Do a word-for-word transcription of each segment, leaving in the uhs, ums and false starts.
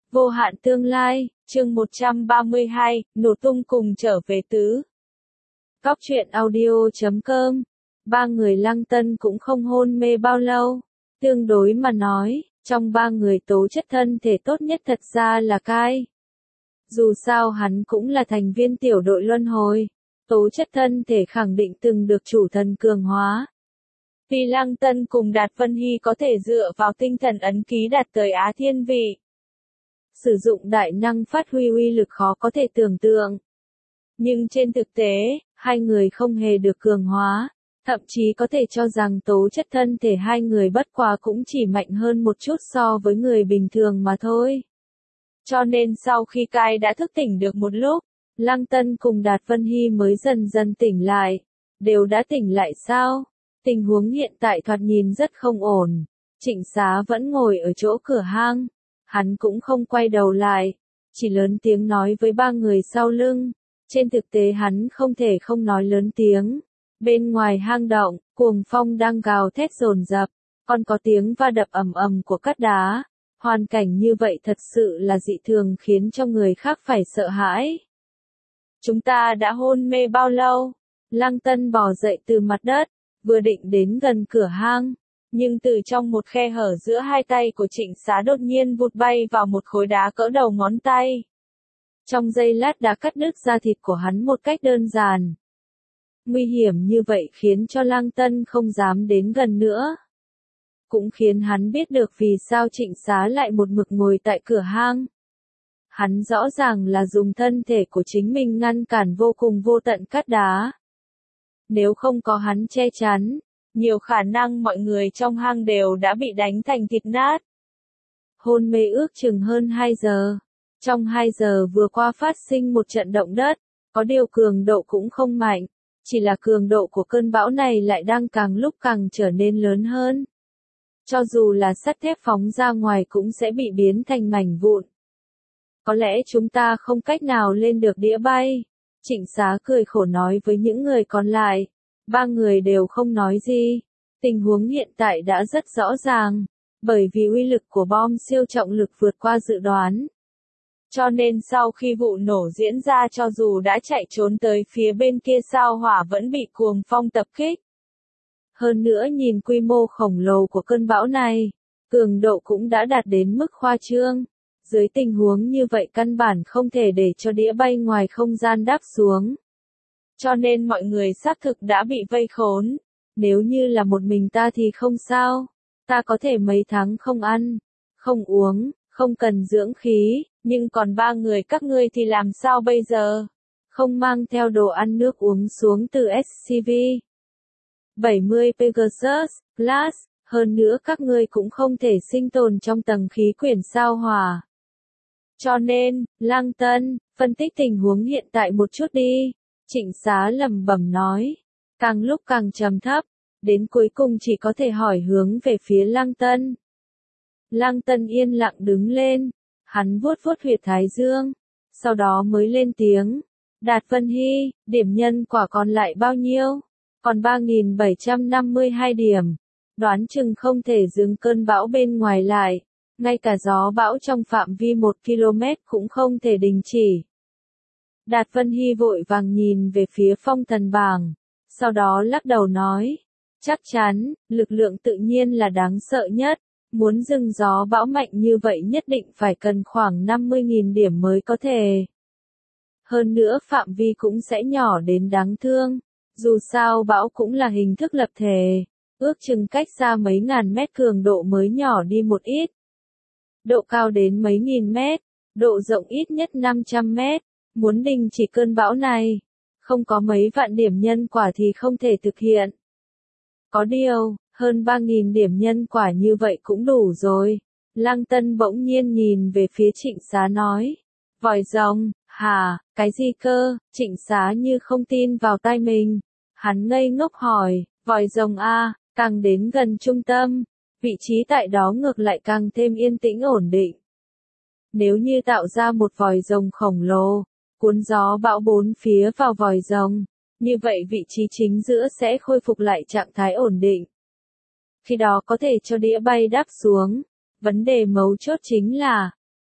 Vô hạn tương lai, chương một trăm ba mươi hai, nổ tung cùng trở về tứ. Góc truyện audio chấm com. Ba người Lăng Tân cũng không hôn mê bao lâu. Tương đối mà nói, trong ba người tố chất thân thể tốt nhất thật ra là Kai. Dù sao hắn cũng là thành viên tiểu đội luân hồi. Tố chất thân thể khẳng định từng được chủ thần cường hóa. Vì Lăng Tân cùng Đạt Vân Hy có thể dựa vào tinh thần ấn ký đạt tới Á Thiên Vị. Sử dụng đại năng phát huy uy lực khó có thể tưởng tượng. Nhưng trên thực tế, hai người không hề được cường hóa, thậm chí có thể cho rằng tố chất thân thể hai người bất quá cũng chỉ mạnh hơn một chút so với người bình thường mà thôi. Cho nên sau khi Kai đã thức tỉnh được một lúc, Lăng Tân cùng Đạt Vân Hy mới dần dần tỉnh lại. Đều đã tỉnh lại sao? Tình huống hiện tại thoạt nhìn rất không ổn. Trịnh Xá vẫn ngồi ở chỗ cửa hang. Hắn cũng không quay đầu lại, chỉ lớn tiếng nói với ba người sau lưng. Trên thực tế hắn không thể không nói lớn tiếng. Bên ngoài hang động, cuồng phong đang gào thét dồn dập, còn có tiếng va đập ầm ầm của cát đá. Hoàn cảnh như vậy thật sự là dị thường khiến cho người khác phải sợ hãi. Chúng ta đã hôn mê bao lâu? Lăng Tân bò dậy từ mặt đất, vừa định đến gần cửa hang. Nhưng từ trong một khe hở giữa hai tay của Trịnh Xá đột nhiên vụt bay vào một khối đá cỡ đầu ngón tay. Trong giây lát đã cắt đứt da thịt của hắn một cách đơn giản. Nguy hiểm như vậy khiến cho Lăng Tân không dám đến gần nữa. Cũng khiến hắn biết được vì sao Trịnh Xá lại một mực ngồi tại cửa hang. Hắn rõ ràng là dùng thân thể của chính mình ngăn cản vô cùng vô tận cát đá. Nếu không có hắn che chắn, nhiều khả năng mọi người trong hang đều đã bị đánh thành thịt nát. Hôn mê ước chừng hơn hai giờ. Trong hai giờ vừa qua phát sinh một trận động đất, có điều cường độ cũng không mạnh, chỉ là cường độ của cơn bão này lại đang càng lúc càng trở nên lớn hơn. Cho dù là sắt thép phóng ra ngoài cũng sẽ bị biến thành mảnh vụn. Có lẽ chúng ta không cách nào lên được đĩa bay. Trịnh Xá cười khổ nói với những người còn lại. Ba người đều không nói gì. Tình huống hiện tại đã rất rõ ràng, bởi vì uy lực của bom siêu trọng lực vượt qua dự đoán. Cho nên sau khi vụ nổ diễn ra cho dù đã chạy trốn tới phía bên kia sao hỏa vẫn bị cuồng phong tập kích. Hơn nữa nhìn quy mô khổng lồ của cơn bão này, cường độ cũng đã đạt đến mức khoa trương. Dưới tình huống như vậy căn bản không thể để cho đĩa bay ngoài không gian đáp xuống. Cho nên mọi người xác thực đã bị vây khốn. Nếu như là một mình ta thì không sao. Ta có thể mấy tháng không ăn, không uống, không cần dưỡng khí, nhưng còn ba người các ngươi thì làm sao bây giờ? Không mang theo đồ ăn nước uống xuống từ ét xê vê. bảy mươi Pegasus, Plus, hơn nữa các ngươi cũng không thể sinh tồn trong tầng khí quyển sao hỏa. Cho nên, Lăng Tân, phân tích tình huống hiện tại một chút đi. Trịnh Xá lẩm bẩm nói, càng lúc càng trầm thấp, đến cuối cùng chỉ có thể hỏi hướng về phía Lăng Tân. Lăng Tân yên lặng đứng lên, hắn vuốt vuốt huyệt thái dương, sau đó mới lên tiếng. Đạt Vân Hy, điểm nhân quả còn lại bao nhiêu? Còn ba nghìn bảy trăm năm mươi hai điểm. Đoán chừng không thể dừng cơn bão bên ngoài lại. Ngay cả gió bão trong phạm vi một ki lô mét cũng không thể đình chỉ. Đạt Vân Hy vội vàng nhìn về phía phong thần bảng. Sau đó lắc đầu nói. Chắc chắn, lực lượng tự nhiên là đáng sợ nhất. Muốn dừng gió bão mạnh như vậy nhất định phải cần khoảng năm mươi nghìn điểm mới có thể. Hơn nữa phạm vi cũng sẽ nhỏ đến đáng thương. Dù sao bão cũng là hình thức lập thể. Ước chừng cách xa mấy ngàn mét cường độ mới nhỏ đi một ít. Độ cao đến mấy nghìn mét, độ rộng ít nhất năm trăm mét, muốn đình chỉ cơn bão này, không có mấy vạn điểm nhân quả thì không thể thực hiện. Có điều, hơn ba nghìn điểm nhân quả như vậy cũng đủ rồi. Lăng Tân bỗng nhiên nhìn về phía Trịnh Xá nói, vòi rồng, hả, cái gì cơ? Trịnh Xá như không tin vào tai mình. Hắn ngây ngốc hỏi, vòi rồng a, càng đến gần trung tâm. Vị trí tại đó ngược lại càng thêm yên tĩnh ổn định. Nếu như tạo ra một vòi rồng khổng lồ, cuốn gió bão bốn phía vào vòi rồng, như vậy vị trí chính giữa sẽ khôi phục lại trạng thái ổn định. Khi đó có thể cho đĩa bay đáp xuống. Vấn đề mấu chốt chính là,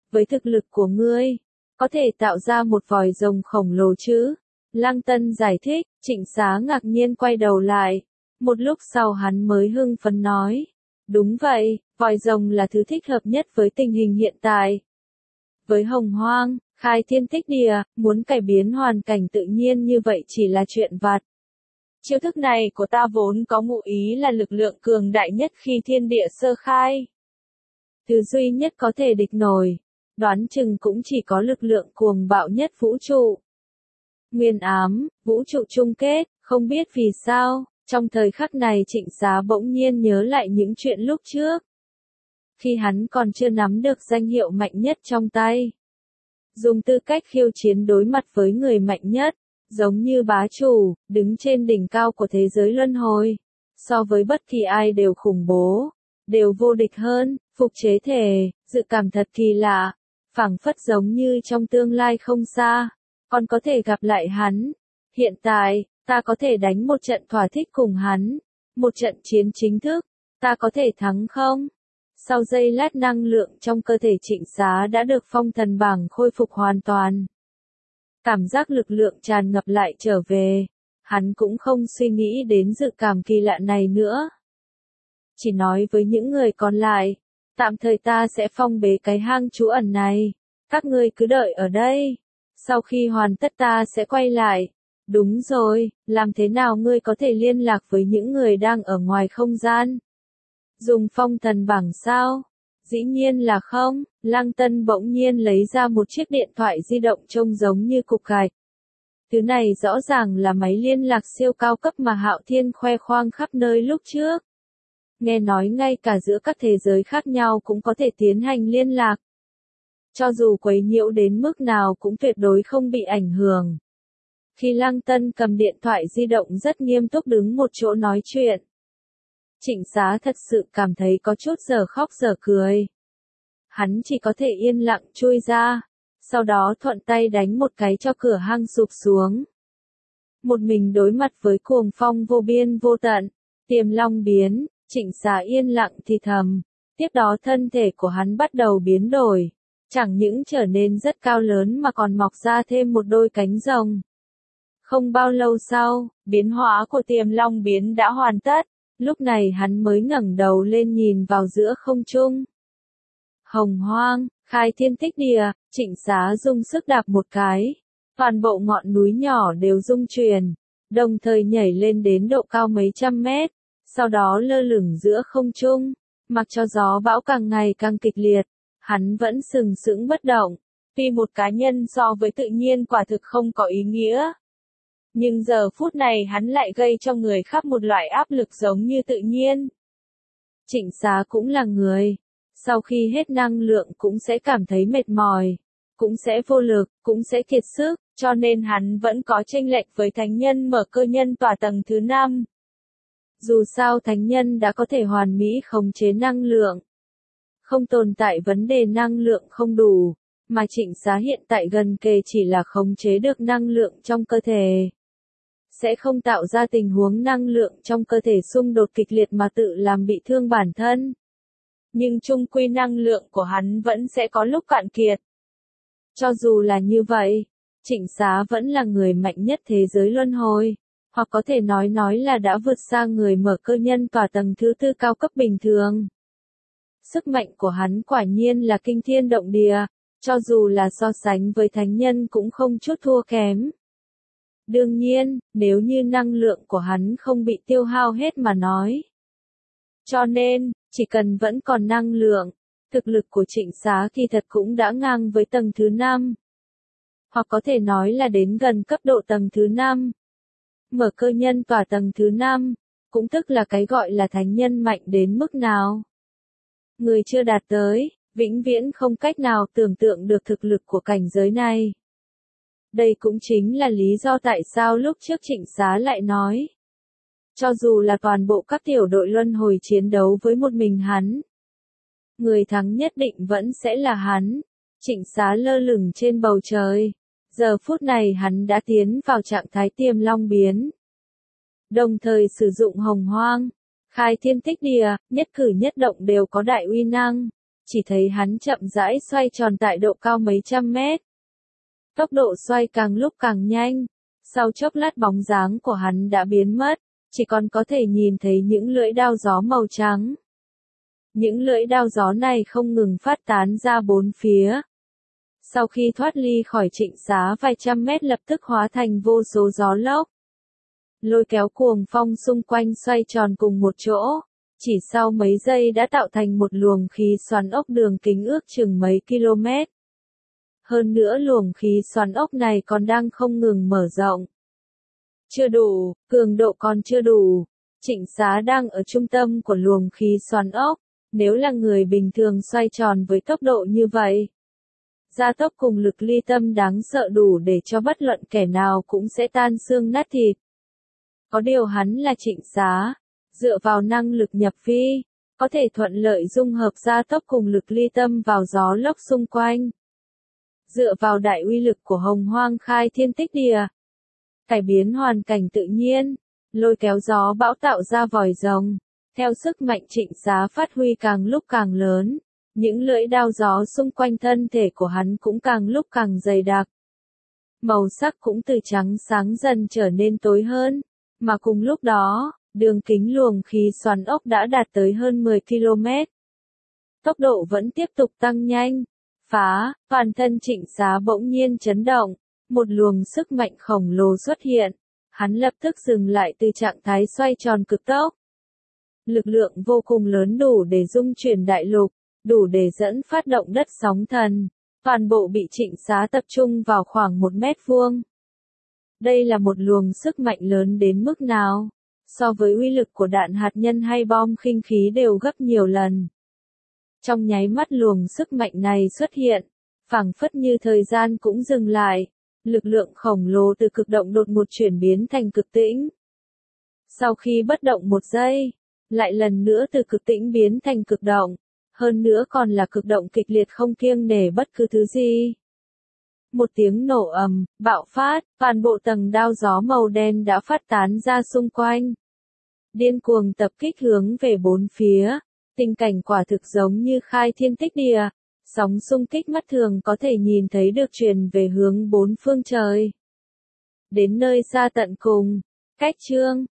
với thực lực của ngươi, có thể tạo ra một vòi rồng khổng lồ chứ? Lăng Tân giải thích, Trịnh Xá ngạc nhiên quay đầu lại. Một lúc sau hắn mới hưng phấn nói. Đúng vậy, vòi rồng là thứ thích hợp nhất với tình hình hiện tại. Với Hồng Hoang, khai thiên tích địa, muốn cải biến hoàn cảnh tự nhiên như vậy chỉ là chuyện vặt. Chiêu thức này của ta vốn có ngụ ý là lực lượng cường đại nhất khi thiên địa sơ khai. Thứ duy nhất có thể địch nổi, đoán chừng cũng chỉ có lực lượng cuồng bạo nhất vũ trụ. Nguyên ám, vũ trụ chung kết, không biết vì sao, trong thời khắc này Trịnh Xá bỗng nhiên nhớ lại những chuyện lúc trước. Khi hắn còn chưa nắm được danh hiệu mạnh nhất trong tay. Dùng tư cách khiêu chiến đối mặt với người mạnh nhất, giống như bá chủ, đứng trên đỉnh cao của thế giới luân hồi. So với bất kỳ ai đều khủng bố, đều vô địch hơn, phục chế thể, dự cảm thật kỳ lạ, phảng phất giống như trong tương lai không xa, còn có thể gặp lại hắn. Hiện tại, ta có thể đánh một trận thỏa thích cùng hắn, một trận chiến chính thức, ta có thể thắng không? Sau giây lát năng lượng trong cơ thể Trịnh Xá đã được phong thần bảng khôi phục hoàn toàn. Cảm giác lực lượng tràn ngập lại trở về, hắn cũng không suy nghĩ đến dự cảm kỳ lạ này nữa. Chỉ nói với những người còn lại, tạm thời ta sẽ phong bế cái hang trú ẩn này, các ngươi cứ đợi ở đây, sau khi hoàn tất ta sẽ quay lại. Đúng rồi, làm thế nào ngươi có thể liên lạc với những người đang ở ngoài không gian? Dùng phong thần bảng sao? Dĩ nhiên là không, Lăng Tân bỗng nhiên lấy ra một chiếc điện thoại di động trông giống như cục gạch. Thứ này rõ ràng là máy liên lạc siêu cao cấp mà Hạo Thiên khoe khoang khắp nơi lúc trước. Nghe nói ngay cả giữa các thế giới khác nhau cũng có thể tiến hành liên lạc. Cho dù quấy nhiễu đến mức nào cũng tuyệt đối không bị ảnh hưởng. Khi Lăng Tân cầm điện thoại di động rất nghiêm túc đứng một chỗ nói chuyện. Trịnh Xá thật sự cảm thấy có chút giờ khóc giờ cười. Hắn chỉ có thể yên lặng chui ra, sau đó thuận tay đánh một cái cho cửa hang sụp xuống. Một mình đối mặt với cuồng phong vô biên vô tận, Tiềm Long biến, Trịnh Xá yên lặng thì thầm. Tiếp đó thân thể của hắn bắt đầu biến đổi, chẳng những trở nên rất cao lớn mà còn mọc ra thêm một đôi cánh rồng. Không bao lâu sau, biến hóa của Tiềm Long biến đã hoàn tất. Lúc này hắn mới ngẩng đầu lên nhìn vào giữa không trung. Hồng Hoang, khai thiên tích địa, Trịnh Xá dùng sức đạp một cái. Toàn bộ ngọn núi nhỏ đều rung chuyển, đồng thời nhảy lên đến độ cao mấy trăm mét, sau đó lơ lửng giữa không trung. Mặc cho gió bão càng ngày càng kịch liệt, hắn vẫn sừng sững bất động. Tuy một cá nhân so với tự nhiên quả thực không có ý nghĩa. Nhưng giờ phút này hắn lại gây cho người khác một loại áp lực giống như tự nhiên. Trịnh Xá cũng là người. Sau khi hết năng lượng cũng sẽ cảm thấy mệt mỏi. Cũng sẽ vô lực, cũng sẽ kiệt sức, cho nên hắn vẫn có chênh lệch với thánh nhân mở cơ nhân tỏa tầng thứ năm. Dù sao thánh nhân đã có thể hoàn mỹ khống chế năng lượng. Không tồn tại vấn đề năng lượng không đủ, mà Trịnh Xá hiện tại gần kề chỉ là khống chế được năng lượng trong cơ thể. Sẽ không tạo ra tình huống năng lượng trong cơ thể xung đột kịch liệt mà tự làm bị thương bản thân. Nhưng chung quy năng lượng của hắn vẫn sẽ có lúc cạn kiệt. Cho dù là như vậy, Trịnh Xá vẫn là người mạnh nhất thế giới luân hồi, hoặc có thể nói nói là đã vượt xa người mở cơ nhân tỏa tầng thứ tư cao cấp bình thường. Sức mạnh của hắn quả nhiên là kinh thiên động địa, cho dù là so sánh với thánh nhân cũng không chút thua kém. Đương nhiên, nếu như năng lượng của hắn không bị tiêu hao hết mà nói. Cho nên, chỉ cần vẫn còn năng lượng, thực lực của Trịnh Xá kỳ thật cũng đã ngang với tầng thứ năm. Hoặc có thể nói là đến gần cấp độ tầng thứ năm. Mở cơ nhân tỏa tầng thứ năm, cũng tức là cái gọi là thánh nhân mạnh đến mức nào. Người chưa đạt tới, vĩnh viễn không cách nào tưởng tượng được thực lực của cảnh giới này. Đây cũng chính là lý do tại sao lúc trước Trịnh Xá lại nói. Cho dù là toàn bộ các tiểu đội luân hồi chiến đấu với một mình hắn, người thắng nhất định vẫn sẽ là hắn. Trịnh Xá lơ lửng trên bầu trời. Giờ phút này hắn đã tiến vào trạng thái Tiềm Long biến. Đồng thời sử dụng Hồng Hoang, khai thiên tích địa, nhất cử nhất động đều có đại uy năng. chỉ thấy hắn chậm rãi xoay tròn tại độ cao mấy trăm mét. Tốc độ xoay càng lúc càng nhanh, sau chốc lát bóng dáng của hắn đã biến mất, chỉ còn có thể nhìn thấy những lưỡi đao gió màu trắng. Những lưỡi đao gió này không ngừng phát tán ra bốn phía. Sau khi thoát ly khỏi Trịnh Xá vài trăm mét lập tức hóa thành vô số gió lốc. Lôi kéo cuồng phong xung quanh xoay tròn cùng một chỗ, chỉ sau mấy giây đã tạo thành một luồng khí xoắn ốc đường kính ước chừng mấy km. Hơn nữa luồng khí xoắn ốc này còn đang không ngừng mở rộng. Chưa đủ, cường độ còn chưa đủ. Trịnh Xá đang ở trung tâm của luồng khí xoắn ốc, nếu là người bình thường xoay tròn với tốc độ như vậy. Gia tốc cùng lực ly tâm đáng sợ đủ để cho bất luận kẻ nào cũng sẽ tan xương nát thịt. Có điều hắn là Trịnh Xá, dựa vào năng lực nhập phi, có thể thuận lợi dung hợp gia tốc cùng lực ly tâm vào gió lốc xung quanh. Dựa vào đại uy lực của Hồng Hoang Khai Thiên Tích Địa, cải biến hoàn cảnh tự nhiên, lôi kéo gió bão tạo ra vòi rồng, theo sức mạnh Trịnh Xá phát huy càng lúc càng lớn, những lưỡi đao gió xung quanh thân thể của hắn cũng càng lúc càng dày đặc. Màu sắc cũng từ trắng sáng dần trở nên tối hơn, mà cùng lúc đó, đường kính luồng khí xoắn ốc đã đạt tới hơn mười ki lô mét. Tốc độ vẫn tiếp tục tăng nhanh. Phá, toàn thân Trịnh Xá bỗng nhiên chấn động, một luồng sức mạnh khổng lồ xuất hiện, hắn lập tức dừng lại từ trạng thái xoay tròn cực tốc. Lực lượng vô cùng lớn đủ để dung chuyển đại lục, đủ để dẫn phát động đất sóng thần, toàn bộ bị Trịnh Xá tập trung vào khoảng một mét vuông. Đây là một luồng sức mạnh lớn đến mức nào, so với uy lực của đạn hạt nhân hay bom khinh khí đều gấp nhiều lần. Trong nháy mắt luồng sức mạnh này xuất hiện, phảng phất như thời gian cũng dừng lại, lực lượng khổng lồ từ cực động đột ngột chuyển biến thành cực tĩnh. Sau khi bất động một giây, lại lần nữa từ cực tĩnh biến thành cực động, hơn nữa còn là cực động kịch liệt không kiêng nể bất cứ thứ gì. Một tiếng nổ ầm, bạo phát, toàn bộ tầng đao gió màu đen đã phát tán ra xung quanh. Điên cuồng tập kích hướng về bốn phía. Tình cảnh quả thực giống như khai thiên tích địa, sóng xung kích mắt thường có thể nhìn thấy được truyền về hướng bốn phương trời. Đến nơi xa tận cùng, cách chương